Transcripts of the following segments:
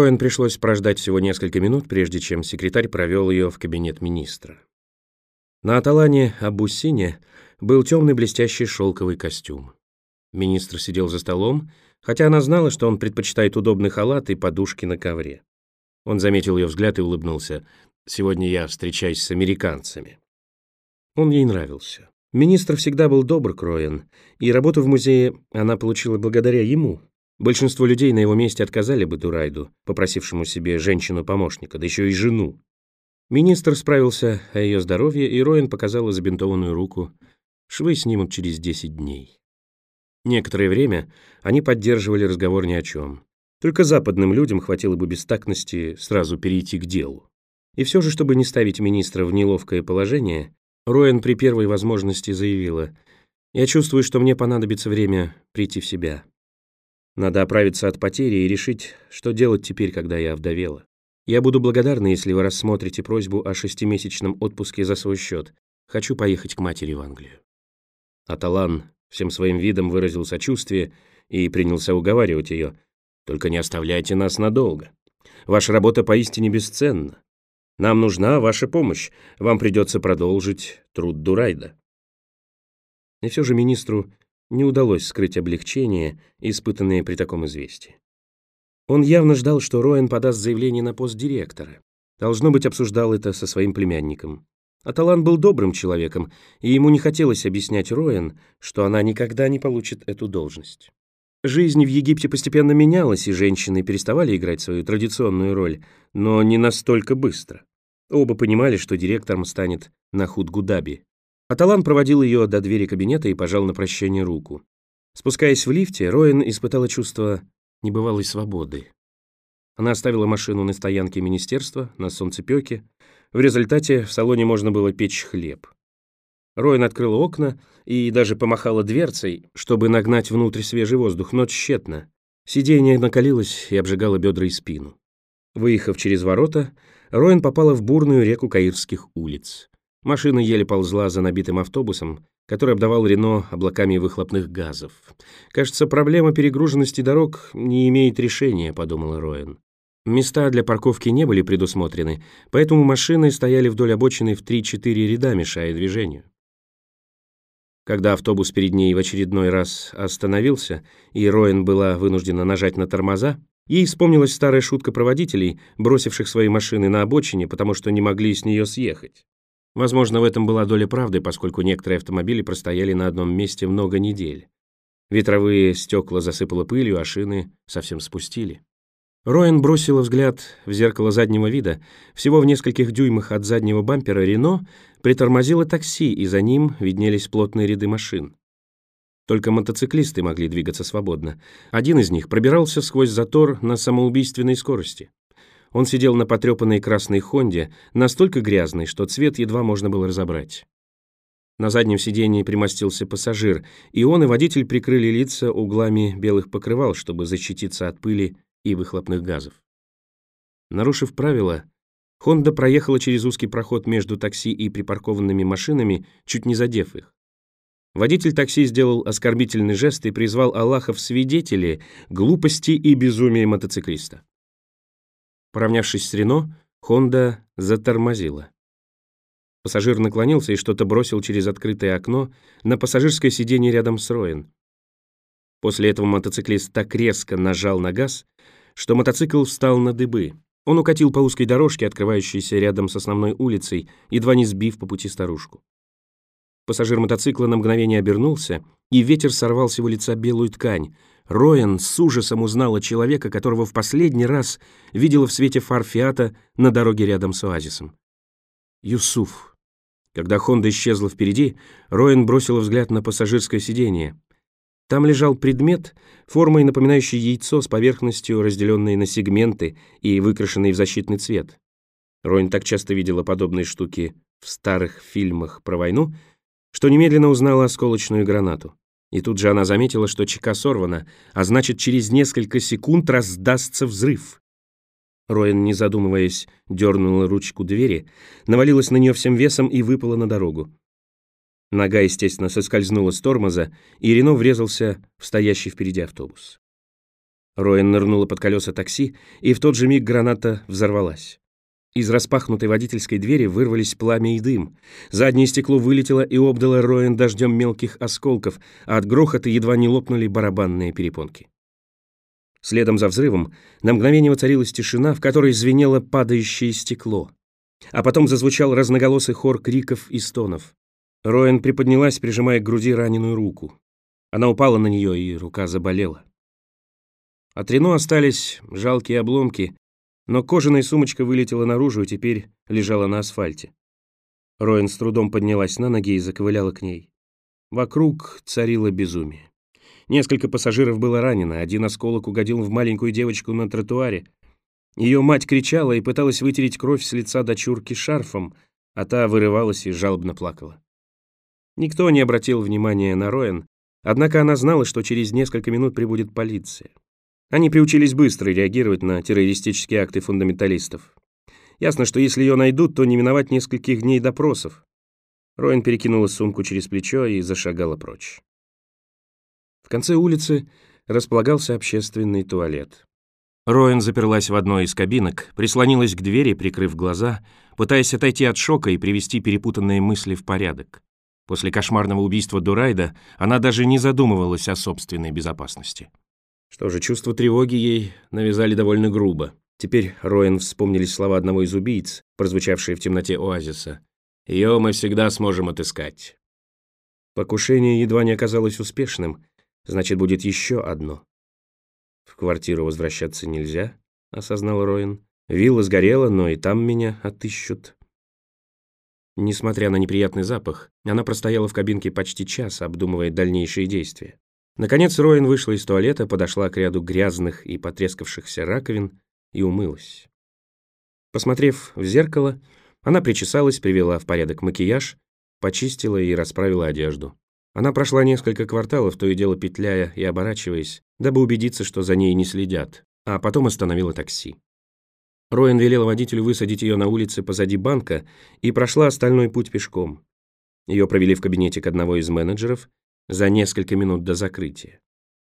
Роэн пришлось прождать всего несколько минут, прежде чем секретарь провел ее в кабинет министра. На Аталане Абуссине был темный блестящий шелковый костюм. Министр сидел за столом, хотя она знала, что он предпочитает удобный халат и подушки на ковре. Он заметил ее взгляд и улыбнулся. «Сегодня я встречаюсь с американцами». Он ей нравился. Министр всегда был добр к Роэн, и работу в музее она получила благодаря ему. Большинство людей на его месте отказали бы Дурайду, попросившему себе женщину-помощника, да еще и жену. Министр справился о ее здоровье, и Роэн показала забинтованную руку. Швы снимут через 10 дней. Некоторое время они поддерживали разговор ни о чем. Только западным людям хватило бы бестактности сразу перейти к делу. И все же, чтобы не ставить министра в неловкое положение, Роэн при первой возможности заявила: «Я чувствую, что мне понадобится время прийти в себя. Надо оправиться от потери и решить, что делать теперь, когда я овдовела. Я буду благодарна, если вы рассмотрите просьбу о 6-месячном отпуске за свой счет. Хочу поехать к матери в Англию». Аталан всем своим видом выразил сочувствие и принялся уговаривать ее: «Только не оставляйте нас надолго. Ваша работа поистине бесценна. Нам нужна ваша помощь. Вам придется продолжить труд Дурайда». И все же министру не удалось скрыть облегчение, испытанное при таком известии. Он явно ждал, что Роэн подаст заявление на пост директора. Должно быть, обсуждал это со своим племянником. Аталан был добрым человеком, и ему не хотелось объяснять Роэн, что она никогда не получит эту должность. Жизнь в Египте постепенно менялась, и женщины переставали играть свою традиционную роль, но не настолько быстро. Оба понимали, что директором станет Нахуд Гудаби. Аталан проводил ее до двери кабинета и пожал на прощание руку. Спускаясь в лифте, Роэн испытала чувство небывалой свободы. Она оставила машину на стоянке министерства, на солнцепёке. В результате в салоне можно было печь хлеб. Роэн открыла окна и даже помахала дверцей, чтобы нагнать внутрь свежий воздух, но тщетно. Сиденье накалилось и обжигало бедра и спину. Выехав через ворота, Роэн попала в бурную реку каирских улиц. Машина еле ползла за набитым автобусом, который обдавал Рено облаками выхлопных газов. «Кажется, проблема перегруженности дорог не имеет решения», — подумала Роэн. Места для парковки не были предусмотрены, поэтому машины стояли вдоль обочины в 3-4 ряда, мешая движению. Когда автобус перед ней в очередной раз остановился, и Роэн была вынуждена нажать на тормоза, ей вспомнилась старая шутка про водителей, бросивших свои машины на обочине, потому что не могли с нее съехать. Возможно, в этом была доля правды, поскольку некоторые автомобили простояли на одном месте много недель. Ветровые стекла засыпало пылью, а шины совсем спустили. Роэн бросила взгляд в зеркало заднего вида. Всего в нескольких дюймах от заднего бампера Рено притормозило такси, и за ним виднелись плотные ряды машин. Только мотоциклисты могли двигаться свободно. Один из них пробирался сквозь затор на самоубийственной скорости. Он сидел на потрепанной красной Хонде, настолько грязной, что цвет едва можно было разобрать. На заднем сидении примостился пассажир, и он и водитель прикрыли лица углами белых покрывал, чтобы защититься от пыли и выхлопных газов. Нарушив правила, Хонда проехала через узкий проход между такси и припаркованными машинами, чуть не задев их. Водитель такси сделал оскорбительный жест и призвал Аллаха в свидетели глупости и безумия мотоциклиста. Поравнявшись с Рено, Хонда затормозила. Пассажир наклонился и что-то бросил через открытое окно на пассажирское сиденье рядом с Роэн. После этого мотоциклист так резко нажал на газ, что мотоцикл встал на дыбы. Он укатил по узкой дорожке, открывающейся рядом с основной улицей, едва не сбив по пути старушку. Пассажир мотоцикла на мгновение обернулся, и ветер сорвал с его лица белую ткань. Роэн с ужасом узнала человека, которого в последний раз видела в свете фар Фиата на дороге рядом с оазисом. Юсуф. Когда Хонда исчезла впереди, Роэн бросила взгляд на пассажирское сиденье. Там лежал предмет, формой напоминающий яйцо с поверхностью, разделенной на сегменты и выкрашенной в защитный цвет. Роэн так часто видела подобные штуки в старых фильмах про войну, что немедленно узнала осколочную гранату. И тут же она заметила, что чека сорвана, а значит, через несколько секунд раздастся взрыв. Роэн, не задумываясь, дернула ручку двери, навалилась на нее всем весом и выпала на дорогу. Нога, естественно, соскользнула с тормоза, и Рено врезался в стоящий впереди автобус. Роэн нырнула под колеса такси, и в тот же миг граната взорвалась. Из распахнутой водительской двери вырвались пламя и дым. Заднее стекло вылетело и обдало Роэн дождем мелких осколков, а от грохота едва не лопнули барабанные перепонки. Следом за взрывом на мгновение воцарилась тишина, в которой звенело падающее стекло. А потом зазвучал разноголосый хор криков и стонов. Роэн приподнялась, прижимая к груди раненую руку. Она упала на нее, и рука заболела. От Рено остались жалкие обломки, но кожаная сумочка вылетела наружу и теперь лежала на асфальте. Роэн с трудом поднялась на ноги и заковыляла к ней. Вокруг царило безумие. Несколько пассажиров было ранено, один осколок угодил в маленькую девочку на тротуаре. Ее мать кричала и пыталась вытереть кровь с лица дочурки шарфом, а та вырывалась и жалобно плакала. Никто не обратил внимания на Роэн, однако она знала, что через несколько минут прибудет полиция. Они приучились быстро реагировать на террористические акты фундаменталистов. Ясно, что если ее найдут, то не миновать нескольких дней допросов. Роэн перекинула сумку через плечо и зашагала прочь. В конце улицы располагался общественный туалет. Роэн заперлась в одной из кабинок, прислонилась к двери, прикрыв глаза, пытаясь отойти от шока и привести перепутанные мысли в порядок. После кошмарного убийства Дурайда она даже не задумывалась о собственной безопасности. Что же, чувство тревоги ей навязали довольно грубо. Теперь Роэн вспомнились слова одного из убийц, прозвучавшие в темноте оазиса. «Ее мы всегда сможем отыскать». Покушение едва не оказалось успешным, значит, будет еще одно. «В квартиру возвращаться нельзя», — осознал Роэн. «Вилла сгорела, но и там меня отыщут». Несмотря на неприятный запах, она простояла в кабинке почти час, обдумывая дальнейшие действия. Наконец Роэн вышла из туалета, подошла к ряду грязных и потрескавшихся раковин и умылась. Посмотрев в зеркало, она причесалась, привела в порядок макияж, почистила и расправила одежду. Она прошла несколько кварталов, то и дело петляя и оборачиваясь, дабы убедиться, что за ней не следят, а потом остановила такси. Роэн велела водителю высадить ее на улице позади банка и прошла остальной путь пешком. Ее провели в кабинете к одного из менеджеров за несколько минут до закрытия.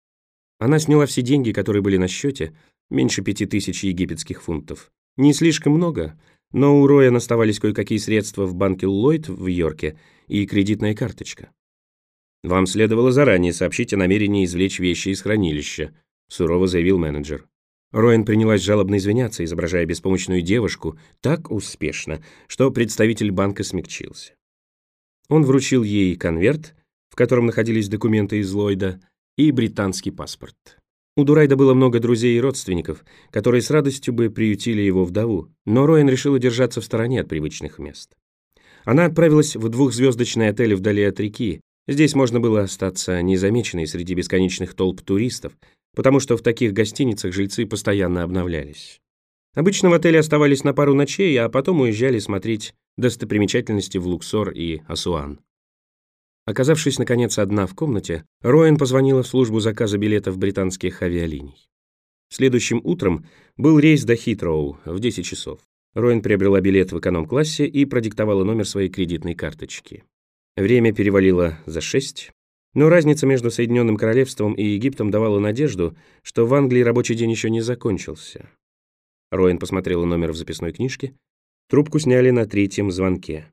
Она сняла все деньги, которые были на счете, меньше 5000 египетских фунтов. Не слишком много, но у Роэн оставались кое-какие средства в банке Ллойд в Йорке и кредитная карточка. «Вам следовало заранее сообщить о намерении извлечь вещи из хранилища», сурово заявил менеджер. Роэн принялась жалобно извиняться, изображая беспомощную девушку так успешно, что представитель банка смягчился. Он вручил ей конверт, в котором находились документы из Ллойда, и британский паспорт. У Дурайда было много друзей и родственников, которые с радостью бы приютили его вдову, но Роэн решила держаться в стороне от привычных мест. Она отправилась в двухзвездочный отель вдали от реки. Здесь можно было остаться незамеченной среди бесконечных толп туристов, потому что в таких гостиницах жильцы постоянно обновлялись. Обычно в отеле оставались на пару ночей, а потом уезжали смотреть достопримечательности в Луксор и Асуан. Оказавшись, наконец, одна в комнате, Роэн позвонила в службу заказа билетов британских авиалиний. Следующим утром был рейс до Хитроу в 10 часов. Роэн приобрела билет в эконом-классе и продиктовала номер своей кредитной карточки. Время перевалило за 6, но разница между Соединенным Королевством и Египтом давала надежду, что в Англии рабочий день еще не закончился. Роэн посмотрела номер в записной книжке. Трубку сняли на 3-м звонке.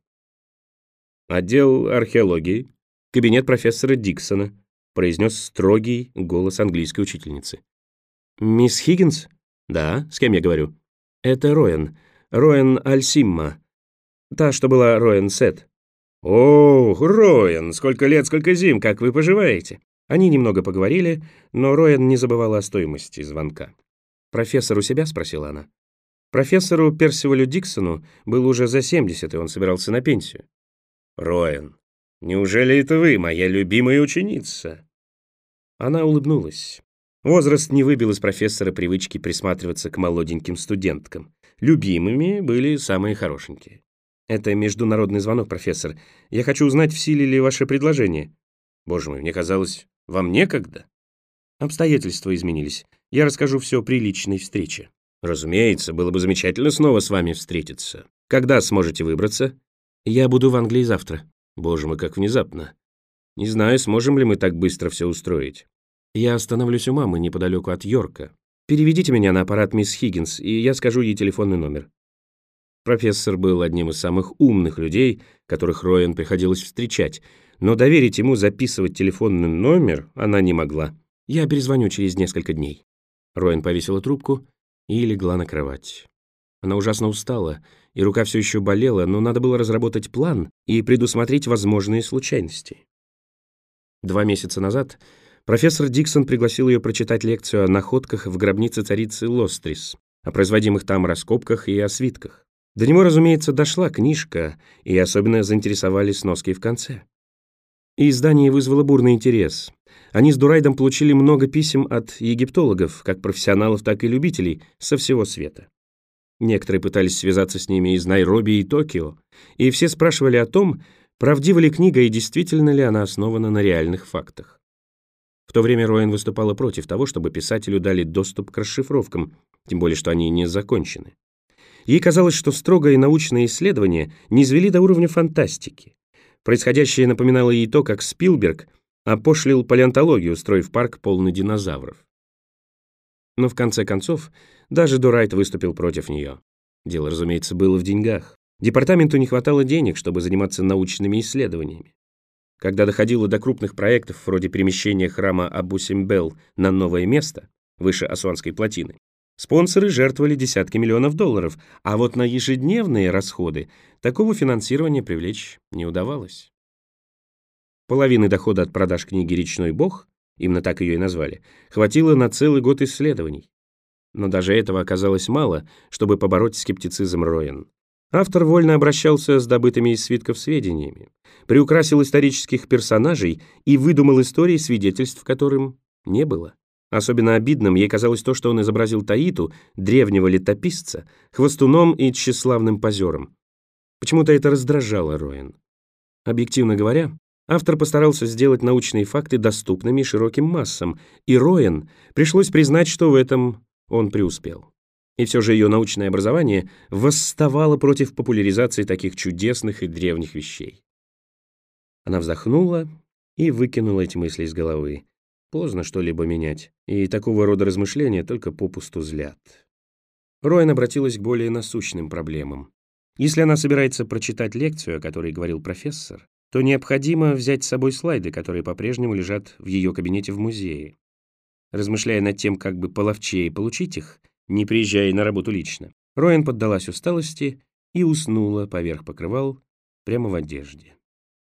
«Отдел археологии. Кабинет профессора Диксона», произнес строгий голос английской учительницы. «Мисс Хиггинс?» «Да, с кем я говорю?» «Это Роэн. Роэн Аль-Симма. Та, что была Роэн Сет». «О, Роэн, сколько лет, сколько зим, как вы поживаете?» Они немного поговорили, но Роэн не забывала о стоимости звонка. «Профессор у себя?» — спросила она. Профессору Персивалю Диксону было уже за 70, и он собирался на пенсию. «Роэн, неужели это вы, моя любимая ученица?» Она улыбнулась. Возраст не выбил из профессора привычки присматриваться к молоденьким студенткам. Любимыми были самые хорошенькие. «Это международный звонок, профессор. Я хочу узнать, в силе ли ваше предложение». «Боже мой, мне казалось, вам некогда?» «Обстоятельства изменились. Я расскажу все при личной встрече». «Разумеется, было бы замечательно снова с вами встретиться. Когда сможете выбраться?» «Я буду в Англии завтра». «Боже мой, как внезапно. Не знаю, сможем ли мы так быстро все устроить». «Я остановлюсь у мамы неподалеку от Йорка. Переведите меня на аппарат мисс Хиггинс, и я скажу ей телефонный номер». Профессор был одним из самых умных людей, которых Роэн приходилось встречать, но доверить ему записывать телефонный номер она не могла. «Я перезвоню через несколько дней». Роэн повесила трубку и легла на кровать. Она ужасно устала, и рука все еще болела, но надо было разработать план и предусмотреть возможные случайности. 2 месяца назад профессор Диксон пригласил ее прочитать лекцию о находках в гробнице царицы Лострис, о производимых там раскопках и о свитках. До него, разумеется, дошла книжка, и особенно заинтересовали сноски в конце. И издание вызвало бурный интерес. Они с Дурайдом получили много писем от египтологов, как профессионалов, так и любителей, со всего света. Некоторые пытались связаться с ними из Найроби и Токио, и все спрашивали о том, правдива ли книга и действительно ли она основана на реальных фактах. В то время Роэн выступала против того, чтобы писателю дали доступ к расшифровкам, тем более что они не закончены. Ей казалось, что строгое научное исследование низвели до уровня фантастики. Происходящее напоминало ей то, как Спилберг опошлил палеонтологию, устроив парк полный динозавров. Но в конце концов, даже Дурайд выступил против нее. Дело, разумеется, было в деньгах. Департаменту не хватало денег, чтобы заниматься научными исследованиями. Когда доходило до крупных проектов, вроде перемещения храма Абу-Симбел на новое место, выше Асуанской плотины, спонсоры жертвовали десятки миллионов долларов, а вот на ежедневные расходы такого финансирования привлечь не удавалось. Половины дохода от продаж книги «Речной бог», именно так ее и назвали, хватило на целый год исследований. Но даже этого оказалось мало, чтобы побороть скептицизм Роэн. Автор вольно обращался с добытыми из свитков сведениями, приукрасил исторических персонажей и выдумал истории, свидетельств которым не было. Особенно обидным ей казалось то, что он изобразил Таиту, древнего летописца, хвостуном и тщеславным позером. Почему-то это раздражало Роэн. Объективно говоря, автор постарался сделать научные факты доступными широким массам, и Роэн пришлось признать, что в этом он преуспел. И все же ее научное образование восставало против популяризации таких чудесных и древних вещей. Она вздохнула и выкинула эти мысли из головы. Поздно что-либо менять, и такого рода размышления только попусту злят. Роэн обратилась к более насущным проблемам. Если она собирается прочитать лекцию, о которой говорил профессор, то необходимо взять с собой слайды, которые по-прежнему лежат в ее кабинете в музее. Размышляя над тем, как бы половчее получить их, не приезжая на работу лично, Роэн поддалась усталости и уснула поверх покрывал прямо в одежде.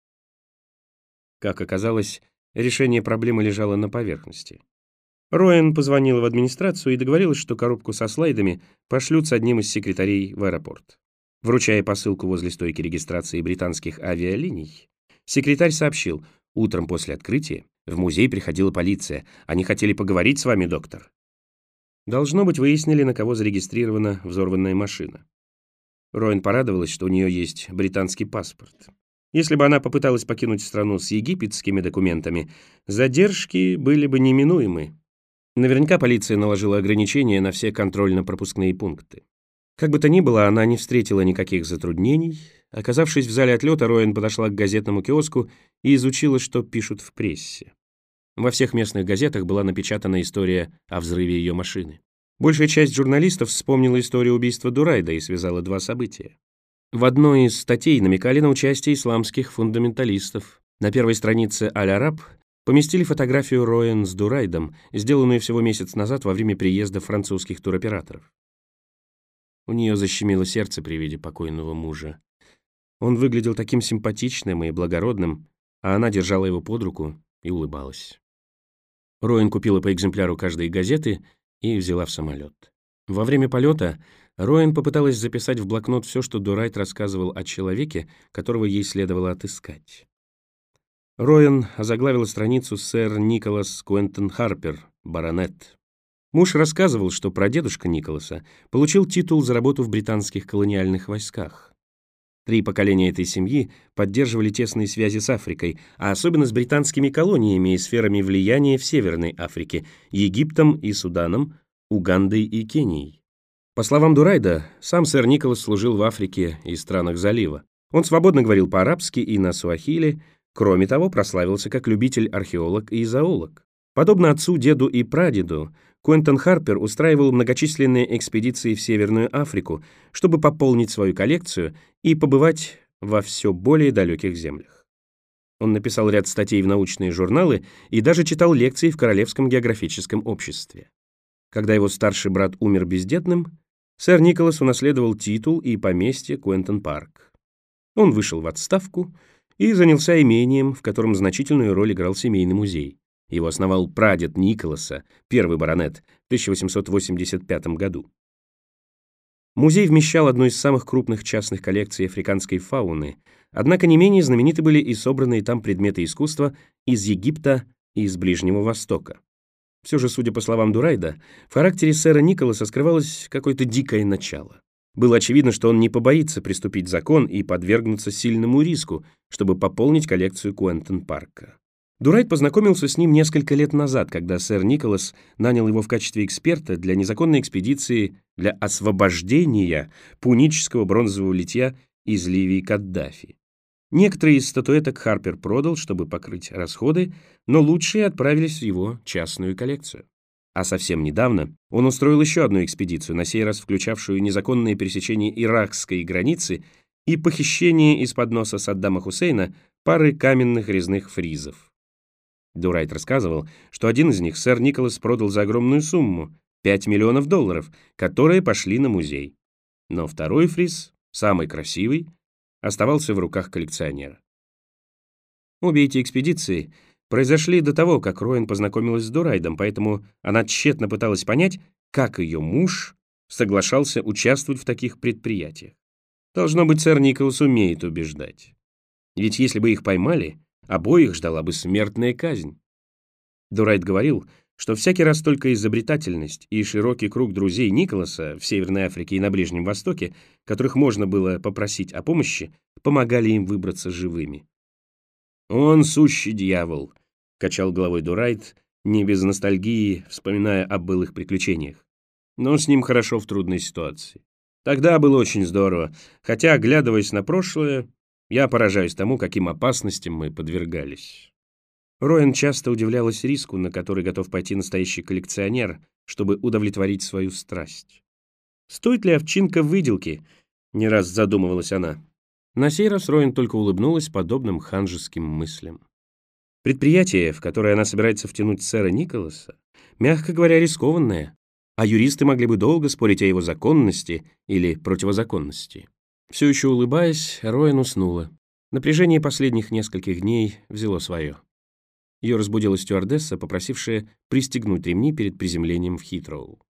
Как оказалось, решение проблемы лежало на поверхности. Роэн позвонила в администрацию и договорилась, что коробку со слайдами пошлют с одним из секретарей в аэропорт. Вручая посылку возле стойки регистрации британских авиалиний, секретарь сообщил: «Утром после открытия в музей приходила полиция. Они хотели поговорить с вами, доктор». Должно быть, выяснили, на кого зарегистрирована взорванная машина. Роэн порадовалась, что у нее есть британский паспорт. Если бы она попыталась покинуть страну с египетскими документами, задержки были бы неминуемы. Наверняка полиция наложила ограничения на все контрольно-пропускные пункты. Как бы то ни было, она не встретила никаких затруднений. Оказавшись в зале отлета, Роэн подошла к газетному киоску и изучила, что пишут в прессе. Во всех местных газетах была напечатана история о взрыве ее машины. Большая часть журналистов вспомнила историю убийства Дурайда и связала два события. В одной из статей намекали на участие исламских фундаменталистов. На первой странице «Аль-Араб» поместили фотографию Роэн с Дурайдом, сделанную всего месяц назад во время приезда французских туроператоров. У нее защемило сердце при виде покойного мужа. Он выглядел таким симпатичным и благородным, а она держала его под руку и улыбалась. Роэн купила по экземпляру каждой газеты и взяла в самолет. Во время полета Роэн попыталась записать в блокнот все, что Дурайд рассказывал о человеке, которого ей следовало отыскать. Роэн озаглавила страницу «Сэр Николас Куэнтон Харпер, баронет». Муж рассказывал, что прадедушка Николаса получил титул за работу в британских колониальных войсках. 3 поколения этой семьи поддерживали тесные связи с Африкой, а особенно с британскими колониями и сферами влияния в Северной Африке, Египтом и Суданом, Угандой и Кенией. По словам Дурайда, сам сэр Николас служил в Африке и странах залива. Он свободно говорил по-арабски и на суахили, кроме того, прославился как любитель-археолог и зоолог. Подобно отцу, деду и прадеду, Куэнтон Харпер устраивал многочисленные экспедиции в Северную Африку, чтобы пополнить свою коллекцию и побывать во все более далеких землях. Он написал ряд статей в научные журналы и даже читал лекции в Королевском географическом обществе. Когда его старший брат умер бездетным, сэр Николас унаследовал титул и поместье Куэнтон-Парк. Он вышел в отставку и занялся имением, в котором значительную роль играл семейный музей. Его основал прадед Николаса, первый баронет, в 1885 году. Музей вмещал одну из самых крупных частных коллекций африканской фауны, однако не менее знамениты были и собранные там предметы искусства из Египта и из Ближнего Востока. Все же, судя по словам Дурайда, в характере сэра Николаса скрывалось какое-то дикое начало. Было очевидно, что он не побоится приступить закон и подвергнуться сильному риску, чтобы пополнить коллекцию Куэнтон-Парка. Дурайд познакомился с ним несколько лет назад, когда сэр Николас нанял его в качестве эксперта для незаконной экспедиции для освобождения пунического бронзового литья из Ливии Каддафи. Некоторые из статуэток Харпер продал, чтобы покрыть расходы, но лучшие отправились в его частную коллекцию. А совсем недавно он устроил еще одну экспедицию, на сей раз включавшую незаконное пересечение иракской границы и похищение из-под носа Саддама Хусейна пары каменных резных фризов. Дурайд рассказывал, что один из них сэр Николас продал за огромную сумму — $5 миллионов, которые пошли на музей. Но второй фриз, самый красивый, оставался в руках коллекционера. Обе эти экспедиции произошли до того, как Роэн познакомилась с Дурайдом, поэтому она тщетно пыталась понять, как ее муж соглашался участвовать в таких предприятиях. Должно быть, сэр Николас умеет убеждать. Ведь если бы их поймали, обоих ждала бы смертная казнь. Дурайд говорил, что всякий раз только изобретательность и широкий круг друзей Николаса в Северной Африке и на Ближнем Востоке, которых можно было попросить о помощи, помогали им выбраться живыми. «Он сущий дьявол», — качал головой Дурайд, не без ностальгии, вспоминая о былых приключениях. «Но с ним хорошо в трудной ситуации. Тогда было очень здорово, хотя, оглядываясь на прошлое, я поражаюсь тому, каким опасностям мы подвергались». Роэн часто удивлялась риску, на который готов пойти настоящий коллекционер, чтобы удовлетворить свою страсть. «Стоит ли овчинка выделки?» — не раз задумывалась она. На сей раз Роэн только улыбнулась подобным ханжеским мыслям. Предприятие, в которое она собирается втянуть сэра Николаса, мягко говоря, рискованное, а юристы могли бы долго спорить о его законности или противозаконности. Все еще улыбаясь, Роэн уснула. Напряжение последних нескольких дней взяло свое. Ее разбудила стюардесса, попросившая пристегнуть ремни перед приземлением в Хитроу.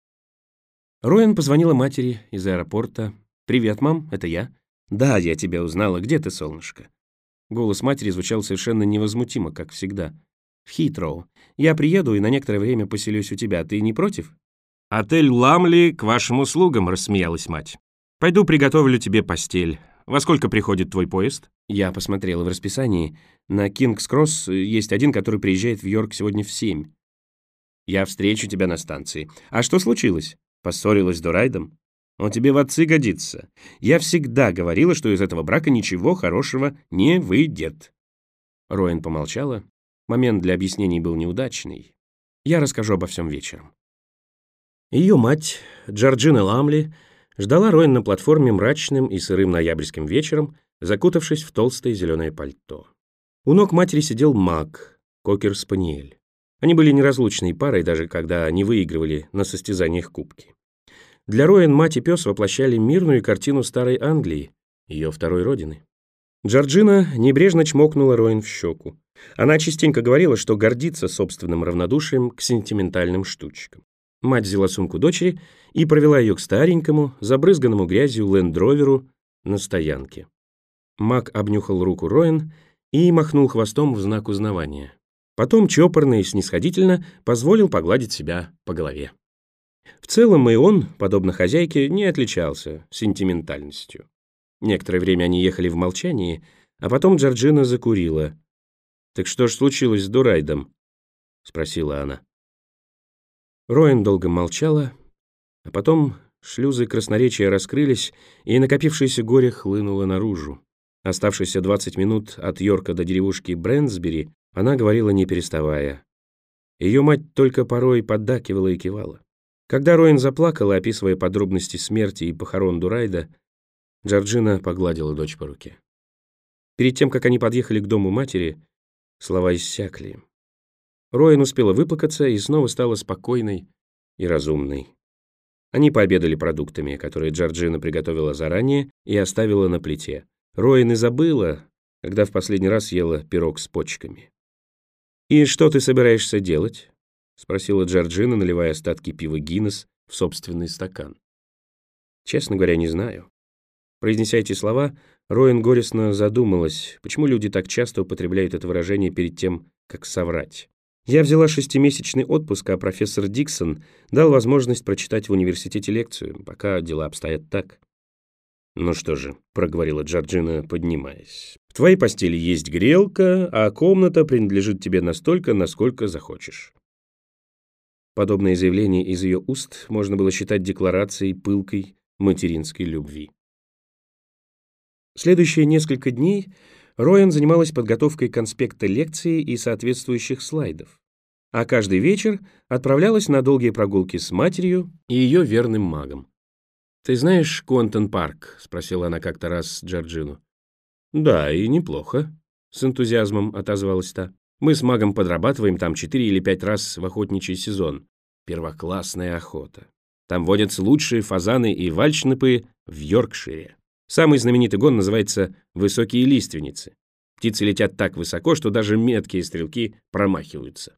Роэн позвонила матери из аэропорта. «Привет, мам, это я». «Да, я тебя узнала. Где ты, солнышко?» Голос матери звучал совершенно невозмутимо, как всегда. «В Хитроу. Я приеду и на некоторое время поселюсь у тебя. Ты не против?» «Отель Ламли к вашим услугам», — рассмеялась мать. «Пойду приготовлю тебе постель. Во сколько приходит твой поезд?» Я посмотрела в расписании. На Кингс-Кросс есть один, который приезжает в Йорк сегодня в 7. «Я встречу тебя на станции. А что случилось? Поссорилась с Дурайдом? Он тебе в отцы годится. Я всегда говорила, что из этого брака ничего хорошего не выйдет». Роэн помолчала. Момент для объяснений был неудачный. Я расскажу обо всем вечером. Ее мать, Джорджина Ламли, ждала Роэн на платформе мрачным и сырым ноябрьским вечером, закутавшись в толстое зеленое пальто. У ног матери сидел Мак, кокер-спаниель. Они были неразлучной парой, даже когда не выигрывали на состязаниях кубки. Для Роэн мать и пес воплощали мирную картину старой Англии, ее второй родины. Джорджина небрежно чмокнула Роэн в щеку. Она частенько говорила, что гордится собственным равнодушием к сентиментальным штучкам. Мать взяла сумку дочери и провела ее к старенькому, забрызганному грязью лендроверу на стоянке. Мак обнюхал руку Роэн и махнул хвостом в знак узнавания. Потом чопорно и снисходительно позволил погладить себя по голове. В целом и он, подобно хозяйке, не отличался сентиментальностью. Некоторое время они ехали в молчании, а потом Джорджина закурила. «Так что ж случилось с Дурайдом?» — спросила она. Роэн долго молчала, а потом шлюзы красноречия раскрылись, и накопившееся горе хлынуло наружу. Оставшиеся 20 минут от Йорка до деревушки Брэнсбери она говорила не переставая. Ее мать только порой поддакивала и кивала. Когда Роэн заплакала, описывая подробности смерти и похорон Дурайда, Джорджина погладила дочь по руке. Перед тем, как они подъехали к дому матери, слова иссякли. Роэн успела выплакаться и снова стала спокойной и разумной. Они пообедали продуктами, которые Джорджина приготовила заранее и оставила на плите. Роэн и забыла, когда в последний раз ела пирог с почками. «И что ты собираешься делать?» — спросила Джорджина, наливая остатки пива Гиннес в собственный стакан. «Честно говоря, не знаю». Произнеся эти слова, Роэн горестно задумалась, почему люди так часто употребляют это выражение перед тем, как соврать. «Я взяла 6-месячный отпуск, а профессор Диксон дал возможность прочитать в университете лекцию, пока дела обстоят так». «Ну что же», — проговорила Джорджина, поднимаясь, «в твоей постели есть грелка, а комната принадлежит тебе настолько, насколько захочешь». Подобное заявление из ее уст можно было считать декларацией пылкой материнской любви. Следующие несколько дней Роэн занималась подготовкой конспекта лекции и соответствующих слайдов, а каждый вечер отправлялась на долгие прогулки с матерью и ее верным магом. «Ты знаешь Куантон-парк?» — спросила она как-то раз Джорджину. «Да, и неплохо», — с энтузиазмом отозвалась та. «Мы с магом подрабатываем там 4 или 5 раз в охотничий сезон. Первоклассная охота. Там водятся лучшие фазаны и вальшнепы в Йоркшире. Самый знаменитый гон называется «Высокие лиственницы». Птицы летят так высоко, что даже меткие стрелки промахиваются».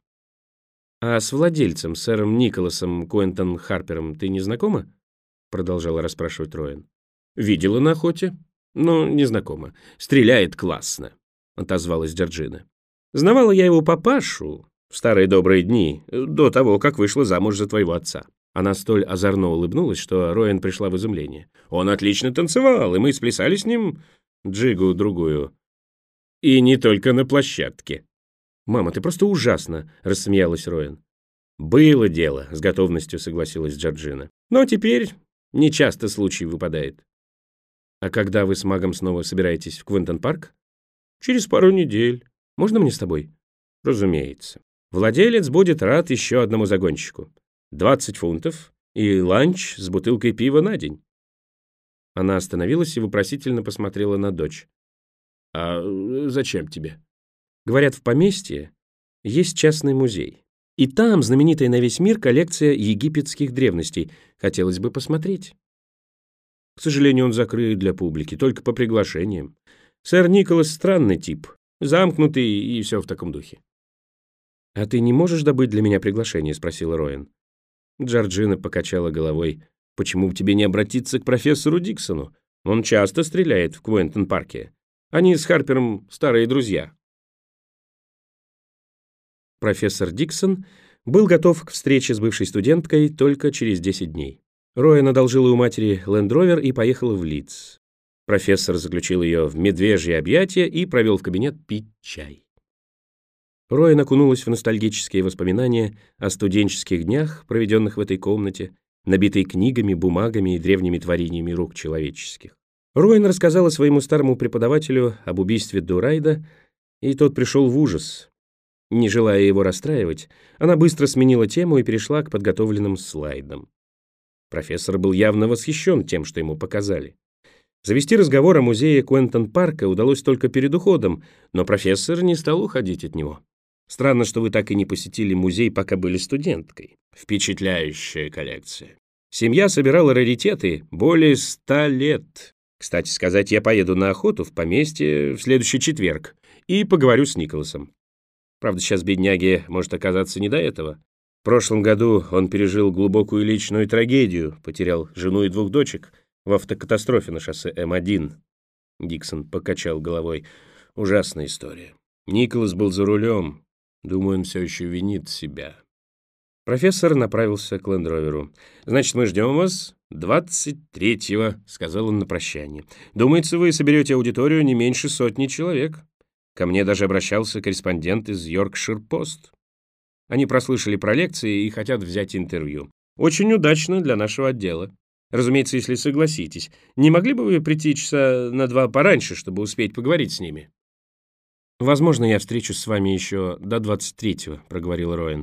«А с владельцем, сэром Николасом Куэнтон Харпером, ты не знакома?» Продолжала расспрашивать Роэн. «Видела на охоте, но не знакома. Стреляет классно», — отозвалась Джорджина. «Знавала я его папашу в старые добрые дни, до того, как вышла замуж за твоего отца». Она столь озорно улыбнулась, что Роэн пришла в изумление. «Он отлично танцевал, и мы сплясали с ним джигу-другую. И не только на площадке». «Мама, ты просто ужасна», — рассмеялась Роэн. «Было дело», — с готовностью согласилась Джорджина. «Но теперь нечасто случай выпадает». «А когда вы с магом снова собираетесь в Куэнтон-парк?» «Через пару недель. Можно мне с тобой?» «Разумеется. Владелец будет рад еще одному загонщику. 20 фунтов и ланч с бутылкой пива на день». Она остановилась и вопросительно посмотрела на дочь. «А зачем тебе?» «Говорят, в поместье есть частный музей. И там знаменитая на весь мир коллекция египетских древностей. Хотелось бы посмотреть». «К сожалению, он закрыт для публики, только по приглашениям. Сэр Николас странный тип, замкнутый и все в таком духе». «А ты не можешь добыть для меня приглашение?» — спросила Роэн. Джорджина покачала головой. «Почему бы тебе не обратиться к профессору Диксону? Он часто стреляет в Куэнтон-парке. Они с Харпером старые друзья». Профессор Диксон был готов к встрече с бывшей студенткой только через 10 дней. Роэн одолжила у матери лендровер и поехала в Лидс. Профессор заключил ее в медвежье объятия и провел в кабинет пить чай. Роэн окунулась в ностальгические воспоминания о студенческих днях, проведенных в этой комнате, набитой книгами, бумагами и древними творениями рук человеческих. Роэн рассказала своему старому преподавателю об убийстве Дурайда, и тот пришел в ужас. Не желая его расстраивать, она быстро сменила тему и перешла к подготовленным слайдам. Профессор был явно восхищен тем, что ему показали. Завести разговор о музее Куэнтон-парка удалось только перед уходом, но профессор не стал уходить от него. «Странно, что вы так и не посетили музей, пока были студенткой. Впечатляющая коллекция. Семья собирала раритеты более 100 лет. Кстати сказать, я поеду на охоту в поместье в следующий четверг и поговорю с Николасом. Правда, сейчас бедняге может оказаться не до этого. В прошлом году он пережил глубокую личную трагедию, потерял жену и 2 дочек в автокатастрофе на шоссе М1. Диксон покачал головой. Ужасная история. Николас был за рулем. Думаю, он все еще винит себя. Профессор направился к лендроверу. «Значит, мы ждем вас 23-го», — сказал он на прощание. «Думается, вы соберете аудиторию не меньше 100 человек. Ко мне даже обращался корреспондент из Йоркшир-Пост. Они прослышали про лекции и хотят взять интервью. Очень удачно для нашего отдела. Разумеется, если согласитесь. Не могли бы вы прийти часа на 2 пораньше, чтобы успеть поговорить с ними?» «Возможно, я встречусь с вами еще до 23-го», — проговорил Роэн.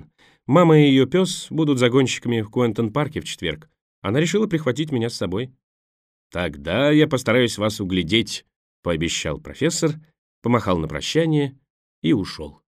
Мама и ее пес будут загонщиками в Куэнтон-парке в четверг. Она решила прихватить меня с собой». «Тогда я постараюсь вас углядеть», — пообещал профессор, помахал на прощание и ушел.